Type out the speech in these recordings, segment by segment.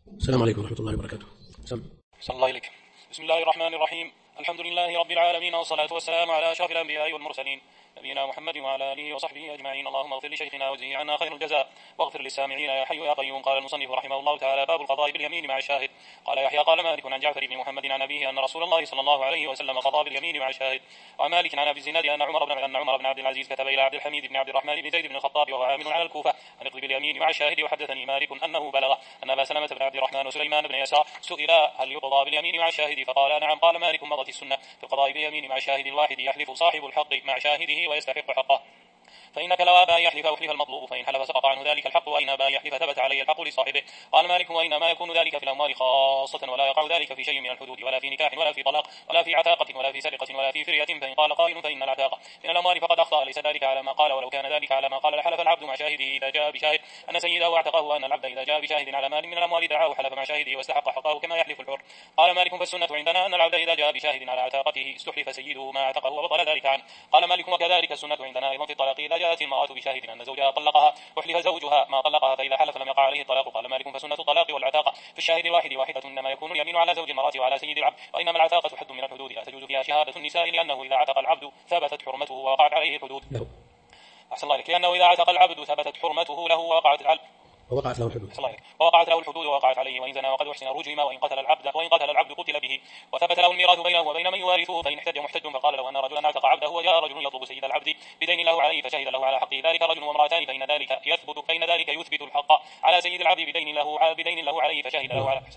السلام عليكم ورحمة الله وبركاته. صلى الله إليك. بسم الله الرحمن الرحيم. الحمد لله رب العالمين، والصلاة والسلام على أشرف الأنبياء والمرسلين، نبينا محمد وعلى آله وصحبه أجمعين. اللهم اغفر لشيخنا وجزه عنا خير الجزاء، واغفر للسامعين يا حي يا قيوم. قال المصنف رحمه الله تعالى: باب القضاء باليمين مع الشاهد. قال يحيى: قال مالك عن جعفر بن محمد عن أبيه أن رسول الله صلى الله عليه وسلم قضى باليمين مع الشاهد. وعن مالك عن أبي الزناد أن عمر بن عبد العزيز كتب إلى عبد الحميد بن عبد الرحمن بن زيد بن الخطاب وهو عامل على الكوفة أن اقضي باليمين مع الشاهد. وحدثني مالك أنه بلغ أن أبا سلمة بن عبد الرحمن وسليمان بن يسار سئلا: هل يقضى باليمين مع الشاهد؟ فقال: نعم. قال مالك: مضت السنة في القضاء باليمين مع شاهد الواحد، يحلف صاحب الحق مع شاهده ويستحق حقه. فإنك لو أبى أن يحلف أحلف المطلوب، فإن حلف سقط عنه ذلك الحق، وإن أبى أن يحلف ثبت عليه الحق لصاحبه. قال مالك: وإنما يكون ذلك في الأموال خاصة، ولا يقع ذلك في شيء من الحدود، ولا في نكاح، ولا في طلاق، ولا في عتاقة، ولا في سرقة، ولا في فرية. فإن قال قائل: فإن العتاقة من الأموال فقد أخطأ، ليس ذلك على ما قال، ولو كان ذلك على ما قال لحلف العبد مع شاهده إذا جاء بشاهد أن سيده اعتقه، وأن العبد إذا جاء بشاهد على مال من الأموال دعاه حلف مع شاهده واستحق حقه كما يحلف الحر. قال مالك: فالسنة عندنا أن العبد إذا جاء بشاهد على عتاقته استحلف سيده ما اعتقه وبطل ذلك عنه. قال مالك: وكذلك السنة عندنا أيضا في الطلاق إذا جاءت المرأة بشاهد أن زوجها طلقها أحلف زوجها ما طلقها، فإذا حلف لم يقع عليه الطلاق. قال مالك: فسنة الطلاق والعتاقة في الشاهد الواحد واحدة، إنما يكون اليمين على زوج المرأة وعلى سيد العبد، وإنما العتاقة حد من الحدود لا تجوز فيها شهادة النساء، لأنه إذا عتق العبد ثبتت حرمته ووقعت عليه الحدود. أحسن الله إليك. لأنه إذا عتق العبد ثبتت حرمته له ووقعت ووقعت له الحدود. ووقعت له الحدود ووقعت عليه، وإن زنى وقد أحسن رجم، وإن قتل العبد قتل به، وثبت له الميراث بينه وبين من يوارثه. فإن احتج محتج فقال له أن رجلا اعتق عبده، وجاء رجل يطلب سيد العبد بدين له عليه، فشهد له على حقه ذلك رجل وامرأتان، فإن ذلك يثبت الحق على سيد العبد بدين له عليه، فشهد له على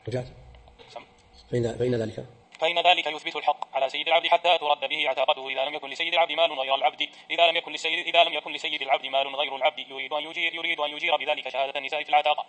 فإن ذلك يثبت الحق على سيد العبد حتى ترد به عتاقته، إذا لم يكن لسيد العبد مال غير العبد يريد أن يجير بذلك شهادة النساء في العتاقة.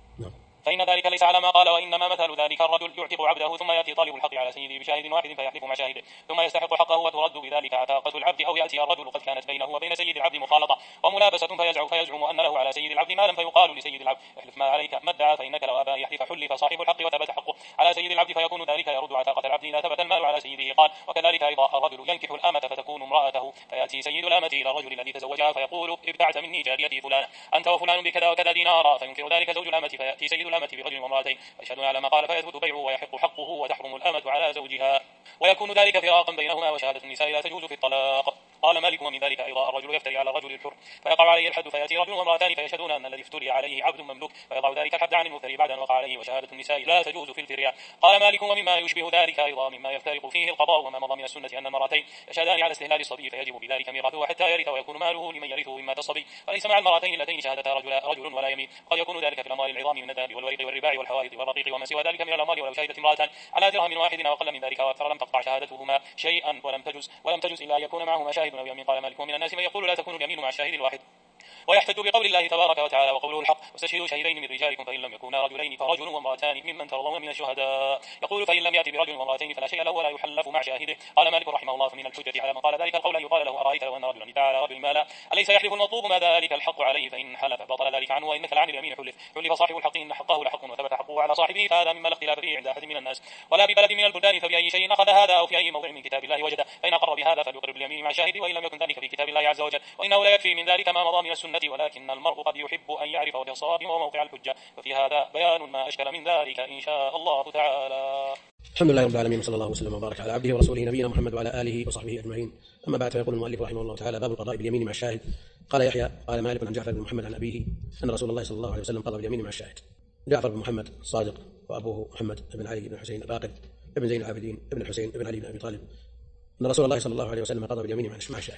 فإن ذلك ليس على ما قال، وإنما مثل ذلك الرجل يعتق عبده ثم يأتي طالب الحق على سيده بشاهد واحد فيحلف مع شاهده ثم يستحق حقه وترد بذلك عتاقة العبد، أو يأتي الرجل قد كانت بينه وبين سيد العبد مخالطة وملابسة فيزعم أن له على سيد العبد مالا، فيقال لسيد العبد: احلف ما عليك ما ادعى، فإنك لو أبى يحلف حلف صاحب الحق وثبت حقه على سيد العبد، فيكون ذلك يرد عتاقة العبد إذا ثبت المال على سيده. قال: وكذلك أيضا الرجل ينكح الأمة فتكون امرأته، فيأتي سيد الأمة إلى الرجل الذي تزوجها فيقول: ابتعت مني جاريتي فلانة أنت وفلان بكذا وكذا دينارا، فينكر ذلك زوج الأمة، فيأتي سيد الأمة برجل وامرأتين فيشهدون على ما قال، فيثبت بيعه ويحق حقه وتحرم الأمة على زوجها، ويكون ذلك فراقا بينهما، وشهادة النساء لا تجوز في الطلاق. قال مالك: ومن ذلك أيضا الرجل يفتري على الرجل الحر فيقع عليه الحد، فيأتي رجل وامرأتان فيشهدون أن الذي افتري عليه عبد مملوك، فيضع ذلك الحد عن المفتري بعد أن وقع عليه، وشهادة النساء لا تجوز في الفرياء. قال مالك: ومما يشبه ذلك أيضا مما يفترق فيه القضاء وما مضى من السنة أن المرأتين يشهدان على استهلال الصبي، فيجب بذلك ميراثه حتى يرث، ويكون ماله لمن يرثه مما الصبي، وليس مع المرأتين اللتين شهدتا رجل ولا يمين. قد يكون ذلك في الأموال العظام من الذهب والورق والرباع والحوائط والرقيق وما سوى ذلك من الأموال، ولو شهدت امرأة على درهم واحد أو أقل من ذلك وأكثر لم تقطع شهادتهما شيئا ولم تجز إلا أن يكون معهما شاهد أو يمين. قال مالك: ومن الناس من يقول لا تكون اليمين مع الشاهد الواحد، ويحتج بقول الله تبارك وتعالى: وقوله الحق واستشهدوا شهيدين من رجالكم فإن لم يكونا رجلين فرجل وامرأتان ممن ترضون من الشهداء. يقول: فإن لم يأتي برجل وامرأتين فلا شيء له ولا يحلف مع شاهده. قال مالك رحمه الله: فمن الحجة على من قال ذلك القول أن يقال له: أرأيت لو أن رجلا ادعى على رجل مالا أليس يحلف المطلوب ما ذلك الحق عليه؟ فإن حلف بطل ذلك عنه، وإنك لعن اليمين حلف صاحب الحق إن حقه لحق وثبت حقه على صاحبه، فهذا مما لا اختلاف فيه عند أحد من الناس ولا ببلد من البلدان، فبأي شيء أخذ هذا أو في أي موضع من كتاب الله وجده، فإن أقر بهذا فليقر باليمين مع شاهده، وإن لم يكن ذلك في كتاب الله عز وجل، وإنه لا يكفي من ذلك ما مضى من السنة، ولكن المرء قد يحب أن يعرف وجه الصواب وموقع الحجة، وفي هذا بيان ما أشكل من ذلك إن شاء الله تعالى. الحمد لله رب العالمين، وصلى الله وسلم وبارك على عبده ورسوله نبينا محمد وعلى آله وصحبه أجمعين. أما بعد، فيقول المؤلف رحمه الله تعالى: باب القضاء باليمين مع الشاهد. قال يحيى: قال مالك عن جعفر بن محمد عن أبيه أن رسول الله صلى الله عليه وسلم قضى باليمين مع الشاهد. جعفر بن محمد الصادق، وأبوه محمد بن علي بن حسين الباقر ابن زين العابدين ابن الحسين ابن علي بن أبي طالب، أن رسول الله صلى الله عليه وسلم قضى باليمين مع الشاهد.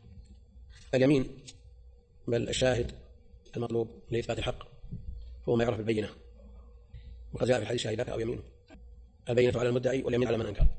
اليمين بل الشاهد المطلوب لإثبات الحق هو ما يعرف بالبينة، وقد جاء في الحديث: شاهداك أو يمينه، البينة على المدعي واليمين على من أنكر،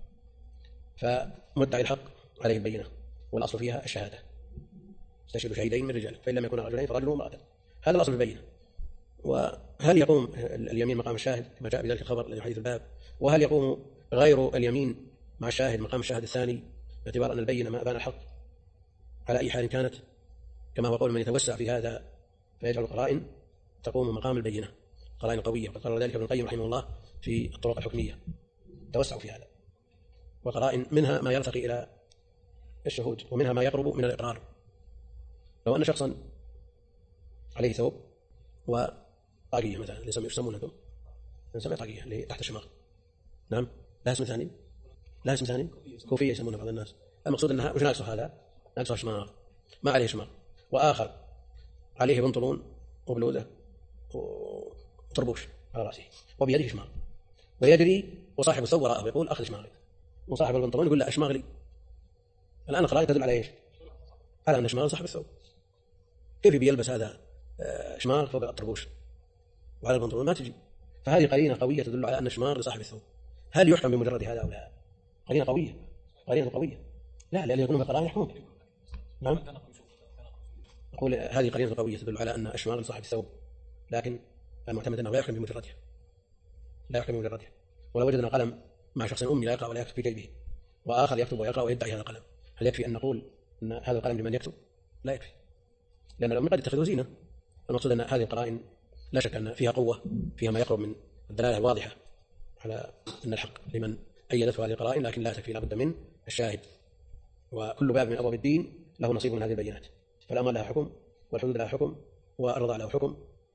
فمدعي الحق عليه البينة، والأصل فيها الشهادة: استشهدوا شهيدين من رجال فإن لم يكونا رجلين فرجل وامرأة، هذا الأصل في البينة. وهل يقوم اليمين مقام الشاهد كما جاء بذلك الخبر الذي حديث الباب؟ وهل يقوم غير اليمين مع الشاهد مقام الشاهد الثاني، باعتبار أن البينة ما أبان الحق على أي حال كانت، كما هو قول من يتوسع في هذا فيجعل القرائن تقوم مقام البينة، قرائن قوية، وقد قرر ذلك ابن القيم رحمه الله في الطرق الحكمية، توسعوا في هذا، وقرائن منها ما يرتقي إلى الشهود، ومنها ما يقرب من الإقرار. لو أن شخصا عليه ثوب وطاقية مثلا يسمونها من 7 طاقية اللي تحت الشماغ. نعم لا اسم ثاني، لا اسم ثاني، كوفية يسمونها بعض الناس. المقصود أنها وش ناقصه هذا؟ ناقصه شماغ، ما عليه شماغ. وآخر عليه بنطلون وبلوزة وطربوش على رأسه وبيده شماغ ويجري، وصاحب الثوب وراءه يقول أخذ شماغي، وصاحب البنطلون يقول لا أشماغ لي. الآن القرائن تدل على إيش؟ على أن شماغ صاحب الثوب. كيف بيلبس هذا شماغ فوق الطربوش وعلى البنطلون؟ ما تجي. فهذه قرينة قوية تدل على أن شماغ لصاحب الثوب. هل يحكم بمجرد هذا أو لا؟ قرينة قوية، قرينة قوية. لا، لأن يكونوا بالقرائن يحكمون. نعم، أقول هذه قرينة قوية تدل على أن الشماغ لصاحب الثوب، لكن المعتمد أنه لا يحكم بمجردها، لا يحكم بمجردها. ولو وجدنا قلم مع شخص أمي لا يقرأ ولا يكتب في جيبه، وآخر يكتب ويقرأ ويدعي هذا القلم، هل يكفي أن نقول أن هذا القلم لمن يكتب؟ لا يكفي، لأن الأمي قد يتخذه زينة. المقصود أن هذه القرائن لا شك أن فيها قوة، فيها ما يقرب من الدلالة الواضحة على أن الحق لمن أيدته هذه القرائن، لكن لا تكفي، لا بد من الشاهد. وكل باب من أبواب الدين له نصيب من هذه البينات، فالأمر لها حكم، والحدود لها حكم، والرضاع له حكم،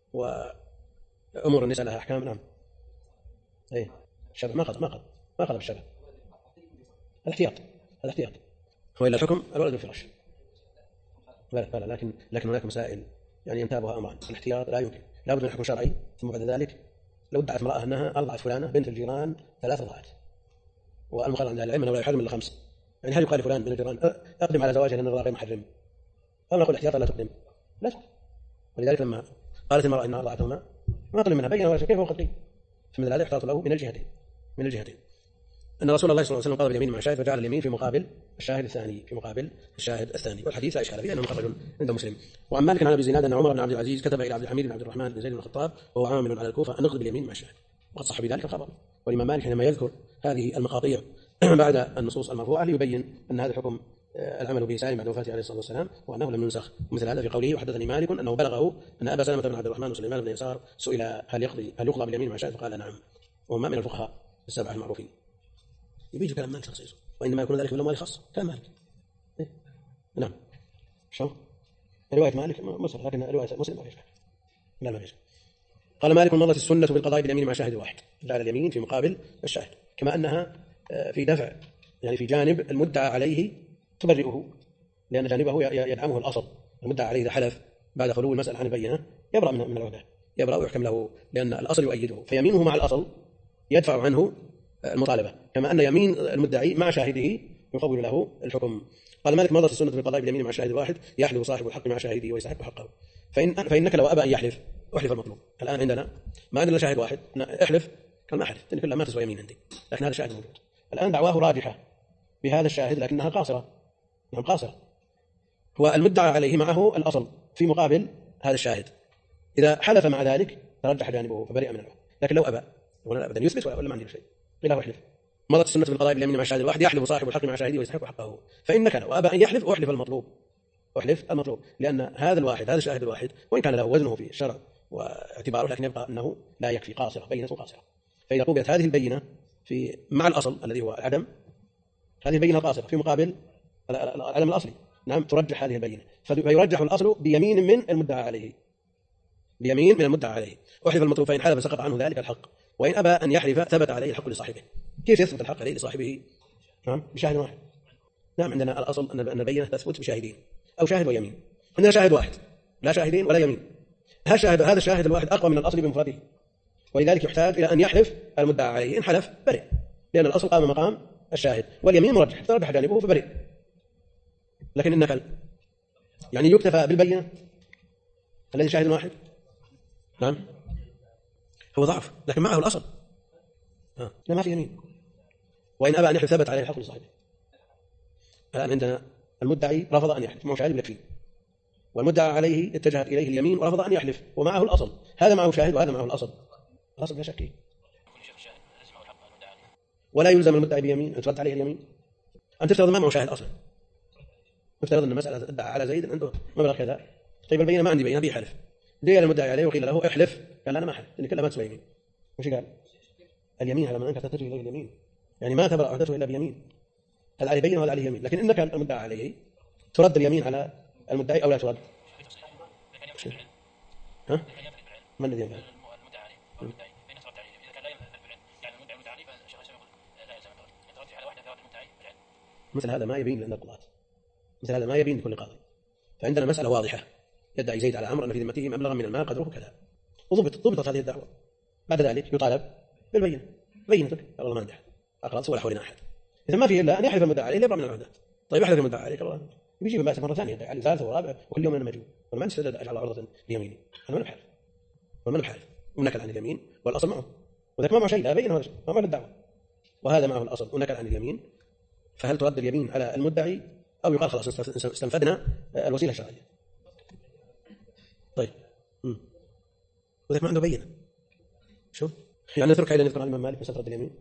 وأمور النساء لها أحكام. نعم. أي الشبه ما قضى بالشبه، الاحتياط، الاحتياط. وإلا الحكم الولد الفراش. لا، لكن هناك مسائل يعني ينتابها أمران. الاحتياط لا يمكن، لا بد من حكم شرعي، ثم بعد ذلك لو ادعت امرأة أنها أرضعت فلانة بنت الجيران 3 رضعات، والمقرر عند العلم أنه لا يحرم إلا 5، يعني هل يقال فلان من الجيران أقدم على زواجها لأن الرضاع غير محرم؟ أو نقول احتياطا لا تقدم؟ لا. ولذلك لما قالت المرأة إنها أرضعتهما ما طلب منها بينة ولا شيء، كيف هو قتيل؟ فمن هذا احتاط له من الجهتين، من الجهتين. أن رسول الله صلى الله عليه وسلم قضى باليمين مع شاهد، فجعل اليمين في مقابل الشاهد الثاني، في مقابل الشاهد الثاني. والحديث لا إشكال فيه، أنه مخرج عند مسلم. وعن مالك عن أبي زناد أن عمر بن عبد العزيز كتب إلى عبد الحميد بن عبد الرحمن بن زيد بن الخطاب وهو عامل على الكوفة أن نقضي باليمين مع الشاهد، وقد صح بذلك الخبر. والإمام مالك حينما يذكر هذه المقاطيع بعد النصوص المرفوعة ليبين أن هذا الحكم العمل به سالم بعد وفاته عليه الصلاة والسلام، وأنه لم ينسخ. مثل هذا في قوله وحدثني مالك أنه بلغه أن أبا سلمة بن عبد الرحمن وسليمان بن يسار سئل هل يقضى باليمين مع الشاهد، فقال نعم. وهم من الفقهاء ال7 المعروفين. يبيج كلام مالك تخصيصه، وإنما يكون ذلك بالأموال خاصة كلام مالك. إيه؟ نعم. شو رواية مالك مسلم، لكن رواية مسلم ما فيش. لا ما فيش. قال مالك مضت السنة بالقضاء باليمين مع شاهد واحد، جعل اليمين في مقابل الشاهد، كما أنها في دفع، يعني في جانب المدعى عليه تبرئه، لأن جانبه يدعمه الأصل. المدعى عليه إذا حلف بعد خلو المسألة عن البينة يبرأ من العهدة، يبرأ ويحكم له، لأن الأصل يؤيده، فيمينه مع الأصل يدفع عنه المطالبة، كما أن يمين المدعي مع شاهده يقوم له الحكم. قال مالك مضت السنة بالقضاء باليمين مع شاهد واحد يحلف صاحب الحق مع شاهده ويستحق حقه، فإنك لو أبى أن يحلف أحلف المطلوب. الآن عندنا ما عندنا شاهد واحد، احلف قال ما أحلف، كلها ما تسوى يمين عندي، لكن هذا الشاهد موجود. الآن دعواه راجحة بهذا الشاهد لكنها قاصرة، نعم قاصرة. هو المدعى عليه معه الأصل في مقابل هذا الشاهد، إذا حلف مع ذلك ترجح جانبه فبرئ من الحكم، لكن لو أبى ولا أبدا يثبت ولا ما عندي شيء إلا هو يحلف. مضت السنة بالقضاء باليمين مع الشاهد الواحد يحلف صاحب الحق مع شاهده ويستحق حقه، فإنك لو أبى أن يحلف أحلف المطلوب، أحلف المطلوب، لأن هذا الواحد، هذا الشاهد الواحد وإن كان له وزنه في الشرع واعتباره، لكن يبقى أنه لا يكفي، قاصرة، بينة قاصرة. فإذا قبلت هذه البينة في مع الأصل الذي هو العدم، هذه البينة قاصرة في مقابل العدم الأصلي، نعم ترجح هذه البينة، فيرجح الأصل بيمين من المدعى عليه، بيمين من المدعى عليه. أحلف المطلوب فإن حلف سقط عنه ذلك الحق، وإن أبى أن يحلف ثبت عليه الحق لصاحبه. كيف يثبت الحق عليه لصاحبه؟ نعم بشاهد واحد. نعم عندنا الأصل أن البينة تثبت بشاهدين أو شاهد ويمين، عندنا شاهد واحد لا شاهدين ولا يمين، هذا الشاهد الواحد أقوى من الأصل بمفرده، ولذلك يحتاج إلى أن يحلف المدعى عليه، إن حلف برئ، لأن الأصل قام مقام الشاهد، واليمين مرجح ترجح جانبه فبرئ. لكن النقل يعني يكتفى بالبينة الذي شاهد واحد، نعم هو ضعف، لكن معه الأصل لا ما في يمين، وإن أبى أن يحلف ثبت عليه الحق لصاحبه. الآن عندنا المدعي رفض أن يحلف، معه شاهد يكفي، والمدعى عليه اتجهت إليه اليمين ورفض أن يحلف ومعه الأصل، هذا معه شاهد وهذا معه الأصل لا شك فيه. ولا يلزم المدعي بيمين أن ترد عليه اليمين، أن تفترض ما معه شاهد أصلا، تفترض أن المسألة ادعى على زيد عنده مبلغ كذا، طيب البينة ما عندي بينة بي حلف، جاء المدعي عليه وقيل له احلف، قال أنا ما أحلف لأن كلها ما تسوى يمين. وش قال؟ اليمين على من أنك تتجه إليه اليمين، يعني ما تبرأ عهدته إلا بيمين، هذا عليه بينة وهذا عليه يمين، لكن إنك المدعى عليه ترد اليمين على المدعي أو لا ترد؟ ها؟ ما الذي يفعل؟ مثل هذا ما يبين لأن القضاة، مثل هذا ما يبين لكل قاضي. فعندنا مسألة واضحة، يدعي زيد على عمرو أن في ذمته مبلغا من المال قدره كذا، وضبطت هذه الدعوة. بعد ذلك يطالب بالبينة، بينتك والله ما عندي أقراض ولا حولنا أحد، إذا ما فيه إلا أن يحلف المدعي عليه ليبرأ من العهدات. طيب يحلف المدعي عليه الله يجيب بأسه مرة ثانية يدعي عليه ثالثة ورابعة وكل يوم أنا مجنون، وأنا ما عندي استعداد أجعل عرضة ليميني، أنا ما بحلف وما بحلف ونكل عن اليمين والأصل معه، وذاك ما معه شيء لا بين ولا شيء، ما معه الدعوة، وهذا معه الأصل ونكل عن اليمين. فهل ترد اليمين على المدعي أو يقال خلاص استنفذنا الوسيلة الشرعية؟ طيب وذاك ما عنده بينة، شوف يعني نتركها إلى نذكر الإمام مالك مسألة رد اليمين.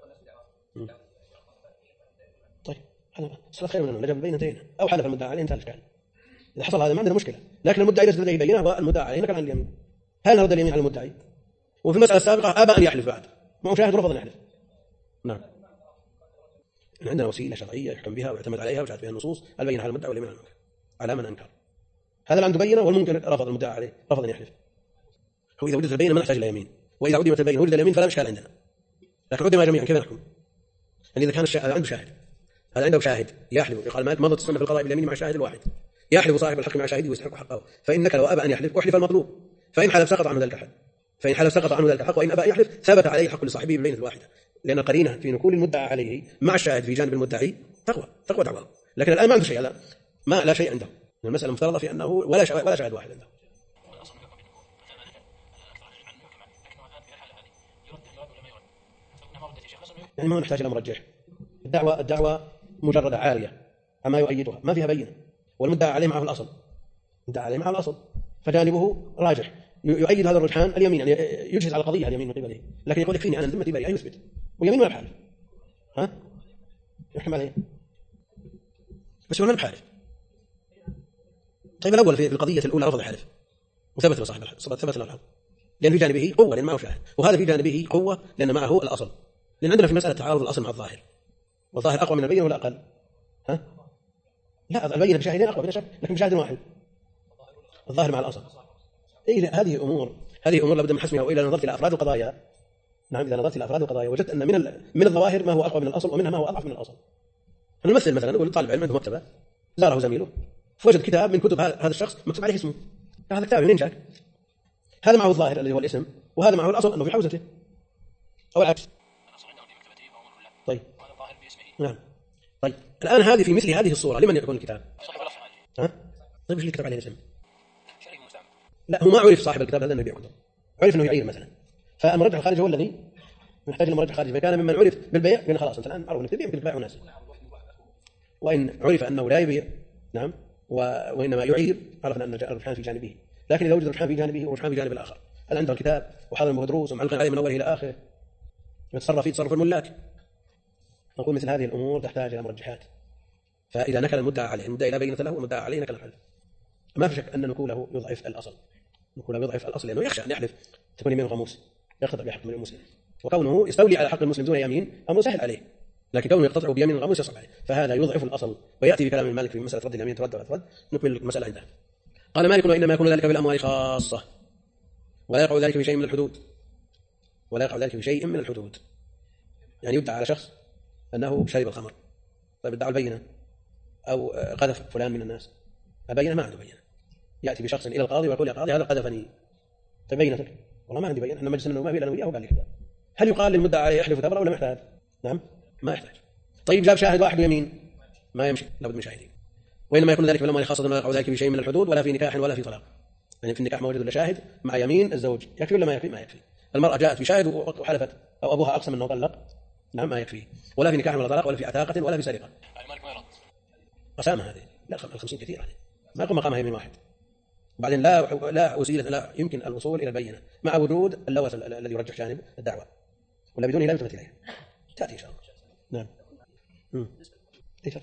طيب هذا صار خير منه نجم بينتين أو حلف المدعي عليه انتهى الإشكال. إذا حصل هذا ما عندنا مشكلة، لكن المدعي ليس لديه بينة والمدعي عليه نكل عن اليمين، هل نرد اليمين على المدعي؟ وفي المسألة السابقة أبى أن يحلف بعد ما مشاهد رفض أن يحلف. نعم عندنا وسيلة شرعية يحكم بها ويعتمد عليها وجاءت بها النصوص، البينة على المدعي واليمين على المنكر على من أنكر. هذا اللي عنده بينة والممكن رفض المدعي عليه رفض أن يحلف. هو إذا وجدت البينة ما نحتاج إلى يمين، وإذا عدمت البينة وجد اليمين فلا إشكال عندنا، لكن عدم جميعا كيف نحكم؟ يعني إذا كان الشاهد عنده شاهد، هذا عنده شاهد يحلف، يقال مالك مضت السنة في القضاء باليمين مع الشاهد الواحد، يحلف صاحب الحق مع شاهده ويستحق حقه، فإنك لو أبى أن يحلف أحلف المطلوب، فإن حلف سقط عنه ذلك الحق، فإن حلف سقط عنه ذلك الحق، وإن أبى أن يحلف ثبت عليه الحق لصاحبه بالبينة الواحدة، لأن القرينة في نقول المدعى عليه مع الشاهد في جانب المدعي تقوى دعواه. لكن الآن ما عنده شيء، لا شيء عنده، المسألة مفترضة في أنه ولا شاهد واحد عنده. يعني ما نحتاج إلى مرجح، الدعوة مجردة عارية أما يؤيدها ما فيها بينة، والمدعى عليه معه الأصل، مدعى عليه معه الأصل فجانبه راجح يؤيد هذا الرجحان اليمين، يعني يجهز على القضية اليمين من قبله، لكن يقول يكفيني أنا ذمتي بريئة يثبت ويمين ما بحالف يحكم عليه بس هو ما بحالف. طيب الأول في القضية الأولى رفض الحلف وثبت لصاحب الحق، ثبت له الحق لأن في جانبه قوة لأن معه شاهد، وهذا في جانبه قوة لأن معه الأصل، لأن عندنا في مسألة تعارض الأصل مع الظاهر، والظاهر أقوى من البينة ولا أقل؟ لا البينة بشاهدين أقوى بلا شك، لكن بشاهد واحد الظاهر مع الأصل. هذه أمور لابد من حسمها. وإذا نظرت إلى أفراد القضايا، نعم إذا نظرت إلى أفراد القضايا وجدت أن من الظواهر ما هو أقوى من الأصل ومنها ما هو أضعف من الأصل. نمثل مثلا نقول طالب علم عنده مكتبة زاره زميله فوجد كتاب من كتب هذا الشخص مكتوب عليه اسمه، هذا كتاب منين جاك؟ هذا معه الظاهر الذي هو الاسم وهذا معه الأصل أنه في حوزته أو العكس. طيب نعم طيب الآن هذه في مثل هذه الصورة لمن يكون الكتاب؟ طيب ايش الكتاب عليه الاسم؟ لا هو ما عرف صاحب الكتاب هذا انه يبيع كتب، عرف انه يعير مثلا، فالمرجح الخارجي هو الذي نحتاج المرجح الخارجي، فكان ممن عرف بالبيع قلنا خلاص انت الان عرف انك تبيع بتبيع وناس، وان عرف انه لا يبيع نعم وانما يعير عرفنا ان الرجحان في جانبه. لكن اذا وجد الرجحان في جانبه والرجحان في جانب الاخر، هل عنده الكتاب وحاضر دروس ومعلق عليه من اوله الى اخره يتصرف فيه تصرف الملاك، نقول مثل هذه الامور تحتاج الى مرجحات. فاذا نكل المدعى عليه المدعي لا بينة له والمدعى عليه نكل الحلف، ما في شك ان نقوله يضعف الاصل، نقوله يضعف الاصل لانه يخشى ان يحلف تكون يمين غموس يقطع بحق من المسلم، وكونه يستولي على حق المسلم دون يمين امر سهل عليه، لكن كونه يقتطع بيمين غموس يصعب عليه، فهذا يضعف الاصل. وياتي بكلام المالك في مساله رد اليمين ترد ولا ترد، نكمل المساله عندها. قال مالك وانما يكون ذلك بالاموال خاصه ولا يقع ذلك في شيء من الحدود، ولا يقع ذلك في شيء من الحدود، يعني يدعى على شخص انه شرب الخمر، طيب ادعوا البينه او قذف فلان من الناس، البينه ما عنده بينه، ياتي بشخص الى القاضي ويقول يا قاضي هذا قذفني، تبينتك والله ما عندي بينه، احنا مجلسنا ما في الا وياه وقال لي كذا، هل يقال للمدعى عليه يحلف وتبرأ ولا ما يحتاج؟ نعم ما يحتاج. طيب جاب شاهد واحد يمين ما يمشي لابد من شاهدين. وانما يكون ذلك في الاموال خاصه ولا يقع ذلك في شيء من الحدود ولا في نكاح ولا في طلاق، يعني في النكاح ما وجد الا شاهد مع يمين الزوج يكفي ولا ما يكفي؟ ما يكفي. المراه جاءت بشاهد وحلفت او ابوها اقسم انه طلق، نعم ما يكفي، ولا في نكاح ولا طلاق ولا في عتاقه ولا في سرقه. قسامه هذه لا 50 كثير هذه ما يقوم مقامها يمين واحد، وبعدين لا وسيله لا يمكن الوصول الى البينه مع وجود اللوث الذي يرجح جانب الدعوه، ولا بدونه لا يلتفت اليه. تاتي ان شاء الله. نعم ليس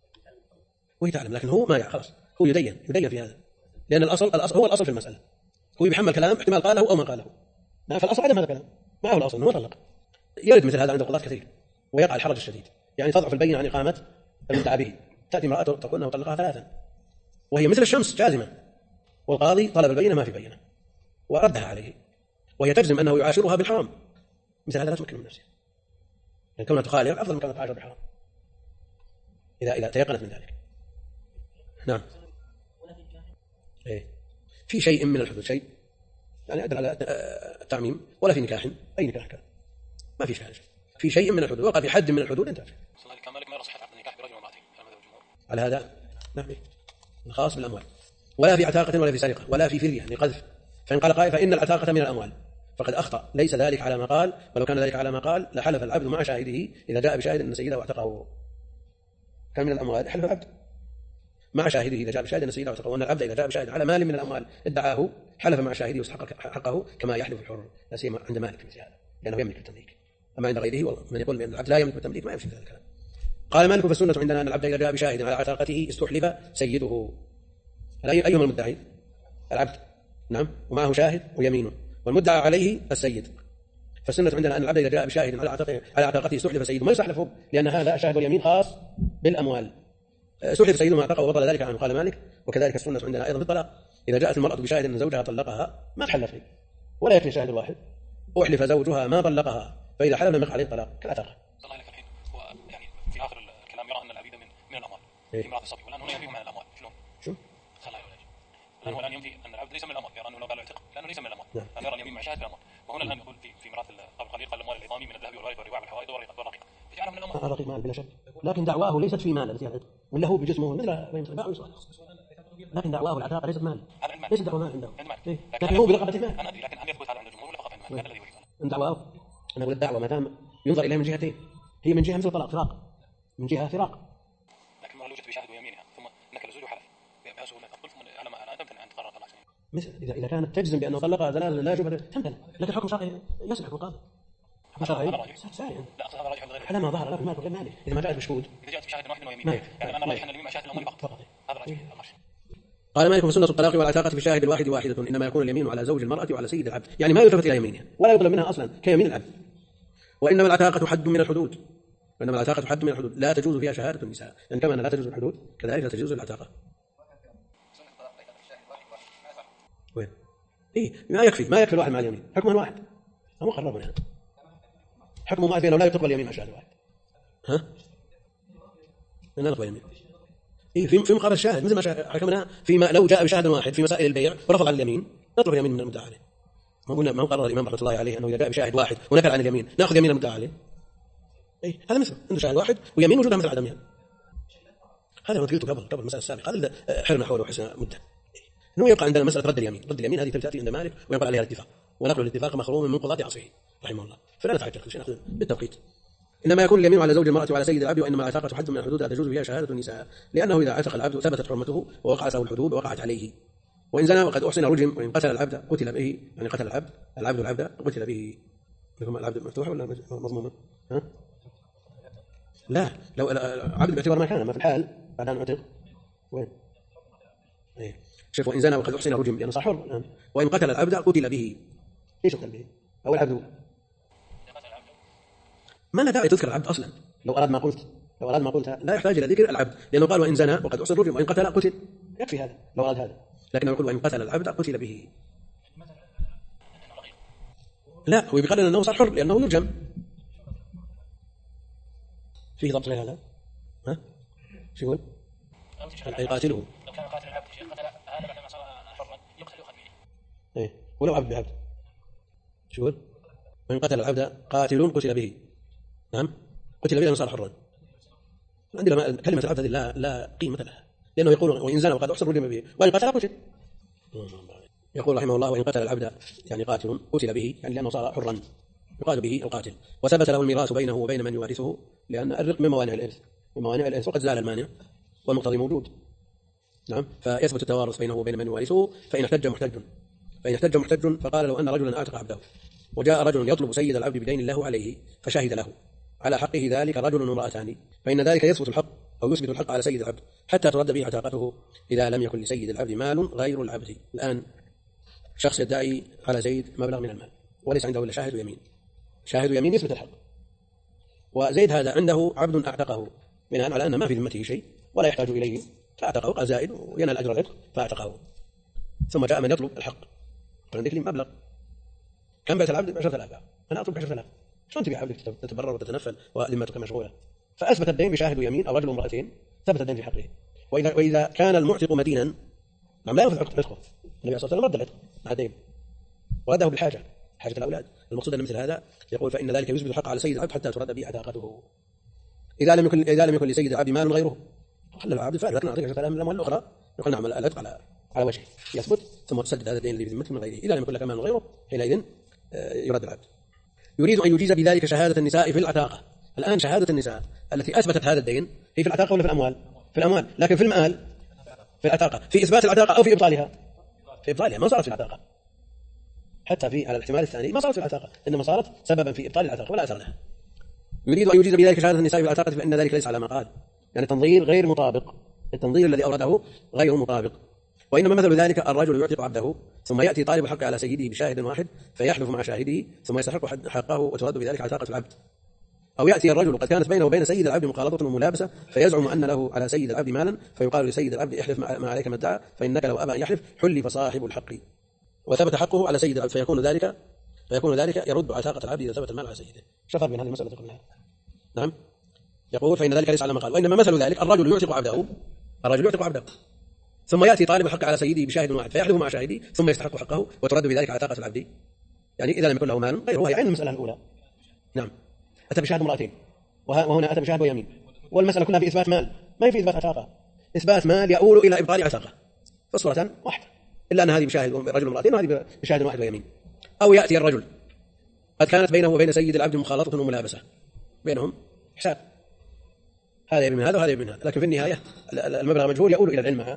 هو تعلم، لكن هو ما خلاص هو يدين في هذا، لان الاصل هو الاصل في المساله، هو يحمل كلام احتمال قاله او ما قاله، نعم فالاصل عدم هذا الكلام ما هو الاصل هو طلق. يرد مثل هذا عند القضاة كثير ويقع الحرج الشديد، يعني تضعف البينه عن اقامه المدعى به، تاتي امراه تقول انه طلقها 3 وهي مثل الشمس جازمه، والقاضي طلب البينه ما في بينه وردها عليه وهي تجزم انه يعاشرها بالحرام، مثل هذا لا تمكن من نفسه، يعني كونها تخالف افضل من كونها تعاشر بالحرام. إذا تيقنت من ذلك. نعم. في شيء من الحدود شيء يعني أدل على التعميم، ولا في نكاح أي نكاح كان ما في شيء في شيء من الحدود وقع في حد من الحدود انتهى. كان مالك ما يرى صحة عقد النكاح برجل وامرأتين على هذا. نعم خاص بالأموال، ولا في عتاقة ولا في سرقة ولا في فرية لقذف. فإن قال قائل فإن العتاقة من الأموال فقد أخطأ، ليس ذلك على ما قال، ولو كان ذلك على ما قال لحلف العبد مع شاهده إذا جاء بشاهد أن سيده اعتقه. كان من الأموال حلف العبد مع شاهده إذا جاء بشاهد أن سيده اعتقه، وأن العبد إذا جاء بشاهد على مال من الأموال ادعاه حلف مع شاهده ويستحق حقه كما يحلف الحر، لا سيما عند مالك مثل هذا لأنه يملك التمليك. أما عند غيره من يقول بأن العبد لا يملك التمليك ما يمشي في هذا الكلام. قال مالك فالسنة عندنا أن العبد إذا جاء بشاهد على عتاقته استحلف سيده. أيهما المدعي؟ العبد، نعم، ومعه شاهد ويمينه، والمدعى عليه السيد. فالسنة عندنا أن العبد إذا جاء بشاهد على عتاقته استحلف سيده، ما يستحلفه لأن هذا الشاهد واليمين خاص بالأموال. استحلف سيده ما اعتقه وبطل ذلك عنه. قال مالك وكذلك السنة عندنا أيضا في الطلاق، إذا جاءت المرأة بشاهد أن زوجها طلقها ما تحلف، ولا يكفي شاهد واحد، أحلف زوجها ما طلقها، فإذا حلف لم يقع عليه الطلاق كالعتاقة. الله لك الحين هو يعني في آخر الكلام يرى أن العبيد من الأموال في امرأة الصبي، والآن هنا ينفيهم عن الأموال. شلون؟ خلاه يقول الآن هو الآن ينفي أن العبد ليس من الأموال، يرى أنه لو قال اعتق لأنه ليس من الأموال، أن يرى اليمين مع شاهد بالأموال. وهنا الآن يقول في ميراث القليل قال الأموال العظام من الذهب والورق والرباع والحوائط والرقيق، فجعله من الأموال. الرقيق مال بلا شك، لكن دعواه ليست في مال التي يعتق، ولا هو بجسمه مثل باع ويصلح، لكن دعواه العتاقة ليست مال، ليست دعوة مال عنده، لكن هو برقبة مال. أنا أدري، لكن هل يثبت هذا عند الجمهور ولا فقط عند مالك؟ هذا الذي يريد أن دعواه. أنا أقول الدعوة ما دام ينظر إليها من جهتين، هي من جهة مثل طلاق فراق، من جهة فراق، لكن ما لو وجدت بشاهد ويمينها ثم نكل الزوج وحلف بأسهل قلت على ما تمتنع أن تقرر طلاق. مثل إذا كانت تجزم بأنه طلقها زلازل لا جبهة تمتنع، لكن حكم شرعي يصلح القاضي. حكم شرعي ساري. لا أقصد هذا راجح غير على ما ظهر له ما غير مالي. إذا ما جاءت بشهود، إذا جاءت بشاهد واحد ويمين، يعني أنا راجح أن اليمين مع شاهد الأموال فقط. هذا راجح. قال مالك وسنة الطلاق والعتاقة في شاهد الواحد واحدة، إنما يكون اليمين على زوج المرأة وعلى سيد العبد، يعني ما يلتفت إلى يمينها ولا يطلب منها أصلا كيمين العبد. وإنما العتاقة حد من الحدود، لا تجوز فيها شهادة النساء، يعني كما لا تجوز الحدود كذلك لا تجوز العتاقة. وين؟ ما يكفي الواحد مع اليمين، حكم واحد هو قررنا يعني. حكم واحد بينه لا يقبل اليمين مع شهادة واحد. لا نقبل اليمين. في مقابل الشاهد، مثل ما حكمنا فيما لو جاء بشاهد واحد في مسائل البيع ورفض عن اليمين نطلب اليمين من المدعى عليه. ما قرر الإمام رحمة الله عليه أنه إذا جاء بشاهد واحد ونكل عن اليمين نأخذ يمين المدعى عليه. هذا مثل عنده شاهد واحد ويمين وجودها مثل عدمها. هذا ما قلته قبل المسألة السابقة، هذا حرم حوله وحسن مدة. إنه يبقى عندنا مسألة رد اليمين هذه تأتي عند مالك وينقل عليها الاتفاق، ونقل الاتفاق مخروم من قضاة عصره رحمه الله، فلا نتعجل كل شيء نأخذ بالتوقيت. إنما يكون اليمين على زوج المرأة وعلى سيد العبد، وإنما العتاقة حد من الحدود لا تجوز فيها شهادة النساء، لأنه إذا عتق العبد ثبتت حرمته ووقعت له الحدود ووقعت عليه. وإن زنى وقد أحسن رجم، وإن قتل العبد قتل به، يعني قتل العبد قتل به. لكم العبد مفتوح ولا مضموم؟ لا، لو العبد باعتبار ما كان، ما في الحال بعد أن عتق وين؟ شوف، وإن زنى وقد أحسن رجم لأنه صار حر الآن، وإن قتل العبد قتل به. إيش قتل به؟ أو العبد ما لا داعي تذكر العبد أصلا. لو أراد ما قلت لا يحتاج إلى ذكر العبد، لأنه قال وإن زنى وقد أحسن رجم وإن قتل يكفي هذا لو أراد هذا. لكن يقول وإن قتل العبد قتل به، لا، هو بيقرر أنه صار حر لأنه يرجم. فيه ضبط غير هذا؟ شو يقول؟ أي قاتله. لو كان قاتل العبد قتل هذا بعدما صار حرا يقتل به. ولو عبد بعبد شو يقول؟ وإن قتل العبد قاتل قتل به. نعم، قتل به لأنه صار حرا. عندنا كلمة العبد هذه لا قيمة لها، لأنه يقول وإن زنى وقد أحسن رجم به، وإن قتل قتل. يقول رحمه الله وإن قتل العبد يعني قاتل قتل به، يعني لأنه صار حرا يقال به القاتل، وثبت له الميراث بينه وبين من يوارثه، لأن الرق من موانع الإرث، وقد زال المانع والمقتضي موجود. نعم، فيثبت التوارث بينه وبين من يوارثه. فإن احتج محتج فقال لو أن رجلا أعتق عبده وجاء رجل يطلب سيد العبد بدين الله عليه فشهد له على حقه ذلك رجل وامرأتان، فإن ذلك يثبت الحق على سيد العبد حتى ترد به عتاقته إذا لم يكن لسيد العبد مال غير العبد. الآن شخص يدعي على زيد مبلغ من المال وليس عنده إلا شاهد ويمين يثبت الحق، وزيد هذا عنده عبد أعتقه بناء على أن ما في ذمته شيء ولا يحتاج إليه، فأعتقه قال زائد وينال أجر العتق فأعتقه. ثم جاء من يطلب الحق فعندك لي مبلغ كم بعت العبد ب10,000، أنا أطلب 10,000، شلون تبيع عبدك تتبرر وتتنفل وذمتك مشغولة؟ فأثبت الدين بشاهد ويمين أو رجل وامرأتين ثبت الدين في حقه. وإذا كان المعتق مدينا لا ينفذ عتقه، النبي صلى الله عليه وسلم رد العتق مع الدين ورده بالحاجة، حاجة الأولاد. المقصود أن مثل هذا يقول فإن ذلك يثبت الحق على سيد العبد حتى ترد به عتاقته. إذا لم يكن لسيد العبد مال غيره خلى العبد فعلا، لكن نعطيك الأموال الأخرى يقول نعمل العتق على وجهه يثبت، ثم تسدد هذا الدين الذي في ذمتك من غيره. إذا لم يكن لك مال غيره حينئذ يرد العبد. يريد أن يجيز بذلك شهادة النساء في العتاقة. الآن شهادة النساء التي أثبتت هذا الدين هي في العتاقة ولا في الأموال؟ في الأموال، لكن في المال في العتاقة، في إثبات العتاقة أو في إبطالها؟ في إبطالها، ما صارت في العتاقة. حتى في على الاحتمال الثاني ما صارت في العتاقة، إنما صارت سببا في إبطال العتاقة ولا أثر لها. يريد أن يجيز بذلك شهادة النساء في العتاقة فإن ذلك ليس على ما قال، يعني تنظير غير مطابق، التنظير الذي أورده غير مطابق. وإنما مثل ذلك الرجل يعتق عبده ثم يأتي طالب الحق على سيده بشاهد واحد فيحلف مع شاهده ثم يستحق حقه وترد بذلك عتاقة العبد. أو يأتي الرجل قد كانت بينه وبين سيد العبد مخالطة وملابسة فيزعم أن له على سيد العبد مالا فيقال لسيد العبد احلف ما عليك ما ادعى فإنك لو أبى أن يحلف حلف صاحب الحق وثبت حقه على سيد العبد فيكون ذلك يرد عتاقة العبد إذا ثبت المال على سيده. شفر من هذه المسألة قلناها. نعم. يقول فإن ذلك ليس على ما قال. وإنما مثل ذلك الرجل يعتق عبده ثم يأتي طالب الحق على سيده بشاهد واحد فيحلف مع شاهده ثم يستحق حقه وترد بذلك عتاقة العبد، يعني إذا لم يكن له مال غيره. هي عين المسألة الأولى. نعم. أتى بشهادة امرأتين وهنا أتى بشهادة ويمين، والمسألة كلها في إثبات مال، ما هي في إثبات عتاقة. إثبات مال يؤول إلى إبطال عتاقة، فصورة واحدة، إلا أن هذه بشاهد رجل وامرأتين وهذه بشاهد واحد ويمين. أو يأتي الرجل قد كانت بينه وبين سيد العبد مخالطة وملابسة، بينهم حساب، هذا يبي من هذا وهذا يبي من هذا، لكن في النهاية المبلغ مجهول يؤول إلى العلم مع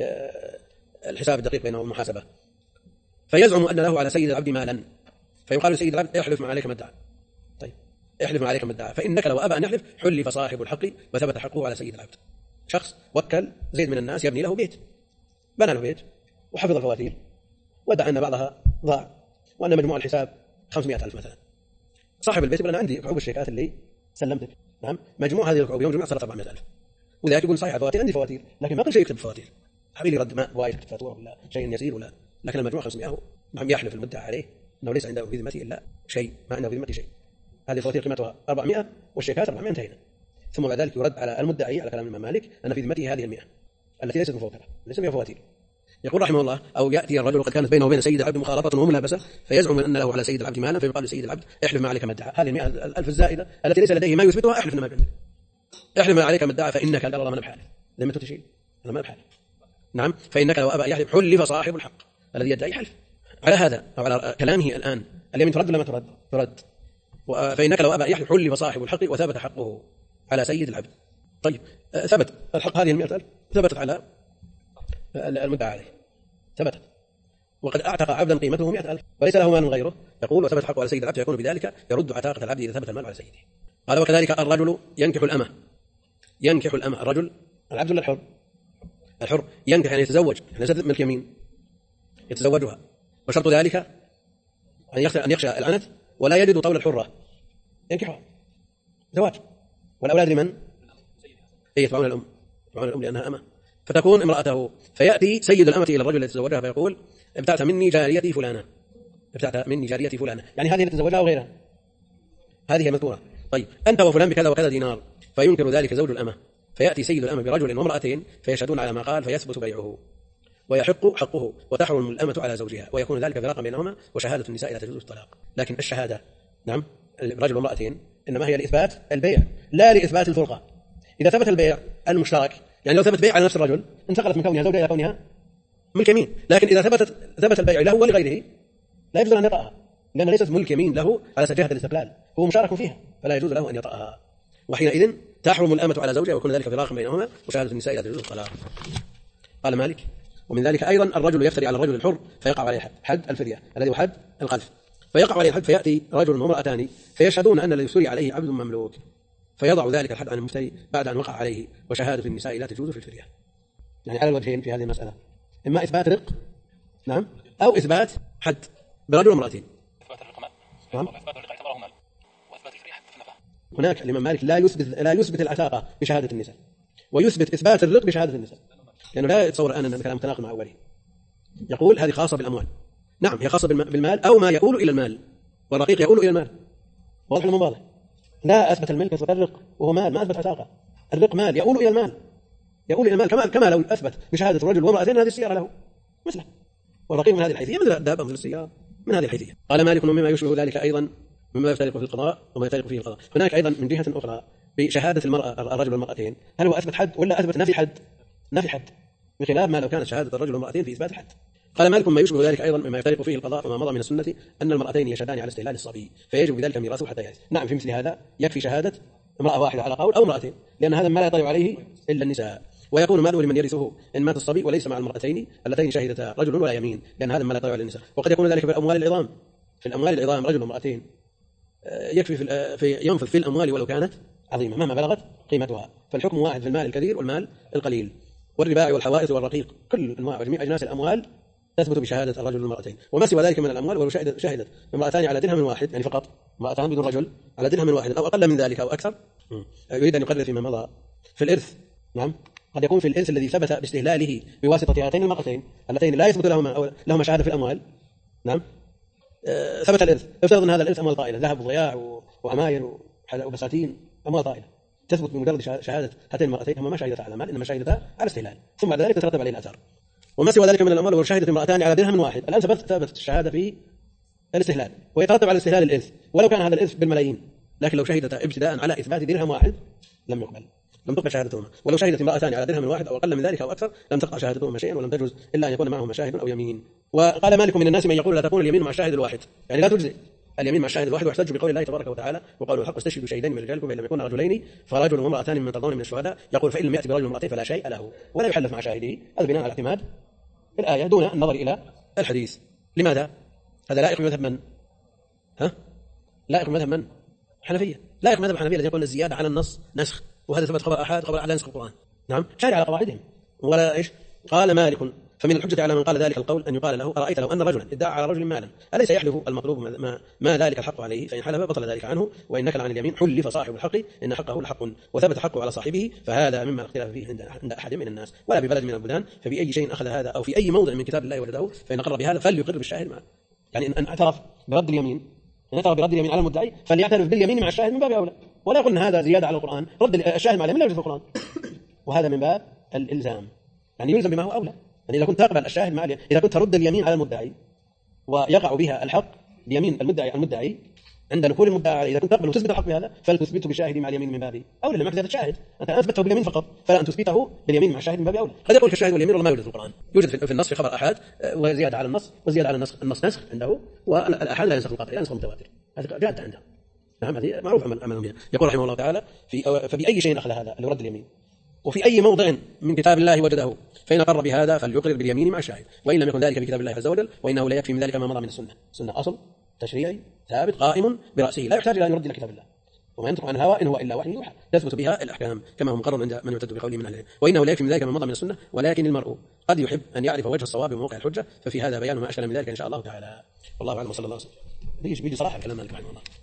الحساب الدقيق بينهم والمحاسبة. فيزعم أن له على سيد العبد مالا فيقال لسيد العبد احلف ما عليك ما ادعى. طيب احلف ما عليك ما ادعى، فإنك لو أبى أن يحلف حلف صاحب الحق وثبت حقه على سيد العبد. شخص وكل زيد من الناس يبني له بيت، بنى له بيت وحفظ الفواتير ودعا أن بعضها ضاع وأن مجموع الحساب 500,000 مثلا. صاحب البيت يقول أنا عندي كعوب الشيكات اللي سلمتك، نعم، مجموع هذه الكعوب يوم جمع صارت 400,000، وذلك يقول صحيح فواتير عندي فواتير، لكن ما كل شيء يكتب فواتير، حبيبي رد ما وايد يكتب فاتورة ولا شيء يسير ولا، لكن المجموع 500 نعم يحلف المدعي عليه أنه ليس عنده في ذمته إلا شيء، ما عنده في ذمته شيء. هذه الفواتير قيمتها 400 والشيكات 400 انتهينا. ثم بعد ذلك يرد على المدعي على كلام الإمام مالك أن في ذمته هذه 100 التي ليست مفوترة، ليس فيها فواتير. يقول رحمه الله أو يأتي الرجل قد كانت بينه وبين سيد العبد مخالطة وملابسة فيزعم أن له على سيد العبد مالا فيقال لسيد العبد احلف ما عليك ما ادعى. هذه 100,000 الزائدة التي ليس لديه ما يثبتها احلف ما عندك، احلف ما عليك ما ادعى فإنك قال الله ما بحاله لم تشيل أنا ما بحاله. نعم. فإنك لو أبى يحلف حلف صاحب الحق الذي يدعي حلف. على هذا أو على كلامه الآن اليمين ترد ولا ما ترد؟ ترد. فإنك لو أبى يحلف حلف صاحب الحق وثبت حقه على سيد العبد. طيب ثبت الحق هذه 100,000 ثبتت على المدعى عليه، ثبتت وقد أعتق عبدا قيمته 100,000 وليس له مال غيره، يقول وثبت حقه على سيد العبد يكون بذلك يرد عتاقة العبد إذا ثبت المال على سيده. قال وكذلك الرجل ينكح الأمة الرجل العبد ولا الحر ينكح يعني يتزوج، يعني ليست ملك يمين، يتزوجها، وشرط ذلك أن يخشى العنت ولا يجد طول الحرة ينكحها زواج. والأولاد لمن؟ يتبعون الأم لأنها أمة، فتكون امرأته. فيأتي سيد الأمة إلى الرجل الذي تزوجها فيقول ابتعت مني جاريتي فلانة، يعني هذه التي تزوجها وغيرها هذه المذكورة. طيب أنت وفلان بكذا وكذا دينار، فينكر ذلك زوج الأمة، فيأتي سيد الأمة برجل وامرأتين فيشهدون على ما قال فيثبت بيعه ويحق حقه وتحرم الأمة على زوجها ويكون ذلك فراقا بينهما، وشهادة النساء لا تجوز الطلاق. لكن الشهادة نعم رجل وامرأتين إنما هي لإثبات البيع لا لإثبات الفرقة. إذا ثبت البيع المشترك، يعني لو ثبت بيع على نفس الرجل انتقلت من كونها زوجة إلى كونها ملك يمين، لكن إذا ثبت البيع له ولغيره لا يجوز أن يطأها، لأن ليست ملك يمين له على جهة الاستقلال، هو مشارك فيها فلا يجوز له أن يطأها، وحينئذ تحرم الأمة على زوجها ويكون ذلك فراقا بينهما، وشهادة النساء لا تجوز الطلاق. قال مالك ومن ذلك أيضا الرجل يفتري على الرجل الحر فيقع عليه حد الفدية الذي هو حد القذف، فيقع عليه الحد فيأتي رجل وامرأتان فيشهدون أن الذي يفتري عليه عبد مملوك، فيضع ذلك الحد عن المفتري بعد أن وقع عليه، وشهادة النساء لا تجوز في الفدية. يعني على الوجهين في هذه المسألة، إما إثبات رق نعم أو إثبات حد برجل وامرأتين. إثبات الرق مال، نعم. إثبات الرق اعتبره مال، وإثبات الفدية حد في نفع. هناك الإمام مالك لا يثبت العتاقة بشهادة النساء، ويثبت إثبات الرق بشهادة النساء، لأنه لا يتصور أن الكلام متناقض مع أوله. يقول هذه خاصة بالأموال، نعم هي خاصة بالمال أو ما يقول إلى المال، والرقيق يقول إلى المال، واضح المواضح. لا أثبت الملك أثبت الرق وهو مال، ما أثبت عتاقة. الرق مال يقول إلى المال، يقول إن المال كما لو أثبت بشهادة الرجل وامرأتين هذه السيارة له مثله، والرقيق من هذه الحيثية مثل الدابة مثل السيارة من هذه الحيثية. قال مالك مما يشبه ذلك أيضا مما يفترق في القضاء وما يفترق فيه القضاء. هناك أيضا من جهة أخرى بشهادة الرجل والمرأتين، هل هو أثبت حد ولا أثبت نفي حد؟ نفي حد، بخلاف ما لو كانت شهادة الرجل والمرأتين في إثبات حد. قال مالك ما يشبه ذلك أيضا مما يفترق فيه القضاء وما مضى من السنة أن المرأتين يشهدان على استهلال الصبي فيجب بذلك ميراثه حتى يأتي. نعم، في مثل هذا يكفي شهادة امرأة واحدة على قول أو امرأتين، لأن هذا ما لا يطلع عليه إلا النساء. ويكون ماله لمن يرثه إن مات الصبي وليس مع المرأتين اللتين شهدتا رجل ولا يمين، لأن هذا ما لا يطلع على النساء. وقد يكون ذلك في الأموال العظام، في الأموال العظام رجل وامرأتين يكفي في ينفذ في الأموال ولو كانت عظيمة مهما بلغت قيمتها، فالحكم واحد في المال الكثير والمال القليل والرباع والحوائط والرقيق، كل أنواع وجميع أجناس الأموال تثبت بشهادة الرجل والمرأتين. وما سوى ذلك من الأموال ولو شهدت امرأتان على درهم واحد، يعني فقط امرأتان بدون رجل على درهم واحد أو أقل من ذلك أو أكثر، يريد أن يقرر فيما مضى في الإرث. نعم، قد يكون في الإرث الذي ثبت باستهلاله بواسطة هاتين المرأتين اللتين لا يثبت لهما شهادة في الأموال. نعم، ثبت الإرث، افترض أن هذا الإرث أموال طائلة، ذهب وضياع وعماير وبساتين، أموال طائلة تثبت بمجرد شهادة هاتين المرأتين، هما ما شهدتا على المال إنما شهدتا على استهلال، ثم بعد ذلك تترتب عليه الآثار. وما سوى ذلك من الأموال وشهدت امرأتان على درهم واحد، الآن ثبتت الشهادة في الاستهلال، ويترتب على الاستهلال الإرث ولو كان هذا الإرث بالملايين، لكن لو شهدتا ابتداء على إثبات درهم واحد لم تقبل شهادتهما. ولو شهدت امرأتان على درهم واحد أو أقل من ذلك أو أكثر لم تقع شهادتهما شيئا ولم تجوز إلا أن يكون معهما شاهد أو يمين. وقال مالك من الناس من يقول لا تكون اليمين مع الشاهد الواحد، يعني لا تجزئ اليمين مع الشاهد الواحد، واحتج بقول الله تبارك وتعالى وقالوا الحق استشهدوا شهيدين من رجالكم فإن لم يكونا رجلين فرجل وامرأتان ممن ترضون من الشهداء، يقول فإن لم يأتي برجل وامرأتين فلا شيء له ولا يحلف مع شاهده. هذا بناء على اعتماد الآية دون النظر إلى الحديث. لماذا؟ هذا لائق بمذهب من؟ لائق بمذهب من؟ حنفية. لائق بمذهب الحنفية الذي يقول الزيادة على النص نسخ، وهذا ثبت خبر أحد خبر لا ينسخ القرآن. نعم، شارع على قواعدهم ولا إيش. قال مالك فمن الحجة على من قال ذلك القول أن يقال له أرأيت لو أن رجلا ادعى على رجل مالا أليس يحلف المطلوب ما ذلك الحق عليه، فإن حلف بطل ذلك عنه، وإن نكل عن اليمين حلف صاحب الحق إن حقه لحق وثبت حقه على صاحبه، فهذا مما اختلف فيه عند أحد من الناس ولا ببلد من البلدان، فبأي شيء أخذ هذا أو في أي موضع من كتاب الله وجده فإن أقر بهذا فليقر بالشاهد معه. يعني أن اعترف برد اليمين، إن اعترف برد اليمين على المدعي فليعترف باليمين مع الشاهد من باب أولى، ولا يقول أن هذا زيادة على القرآن، رد الشاهد مع اليمين لا يوجد في القرآن، وهذا من باب الإلزام، يعني يلزم بما هو أولى. يعني إذا كنت تقبل الشاهد مع إذا كنت ترد اليمين على المدعي ويقع بها الحق بيمين المدعي عند نقول المدعي عليه، إذا كنت تقبل وتثبت الحق بهذا فلتثبته بالشاهد مع اليمين من باب أولى، لما زيادة الشاهد أنت أثبته باليمين فقط فلا أن تثبته باليمين مع الشاهد من باب أولى. قد يقول الشاهد واليمين والله ما يوجد في القرآن، يوجد في النص في خبر أحد وزيادة على النص، وزيادة على النص نسخ عنده، والأحد لا ينسخ القاطع لا ينسخ المتواتر، هذا جادة عنده. نعم، هذه معروف عملهم بها. يقول رحمه الله تعالى فبأي شيء أخذ هذا اللي رد اليمين، وفي أي موضع من كتاب الله وجده فإن أقر بهذا فليقرر باليمين مع الشاهد، وإن لم يكن ذلك في كتاب الله عز وجل وإنه لا يكفي من ذلك ما مضى من السنة. السنة أصل تشريعي ثابت قائم برأسه لا يحتاج إلى أن يرد إلى كتاب الله، وما ينطق عن هوى إن هو إلا وحي يوحى تثبت بها الأحكام كما هو مقرر عند من يعتد بقوله من أهل العلم. وإنه لا يكفي من ذلك ما مضى من السنة، ولكن المرء قد يحب أن يعرف وجه الصواب وموقع الحجة، ففي هذا بيان ما أشكل من ذلك إن شاء الله تعالى. والله أعلم وصلى الله عليه وسلم. بيجي صراحة كلام مالك رحمه الله.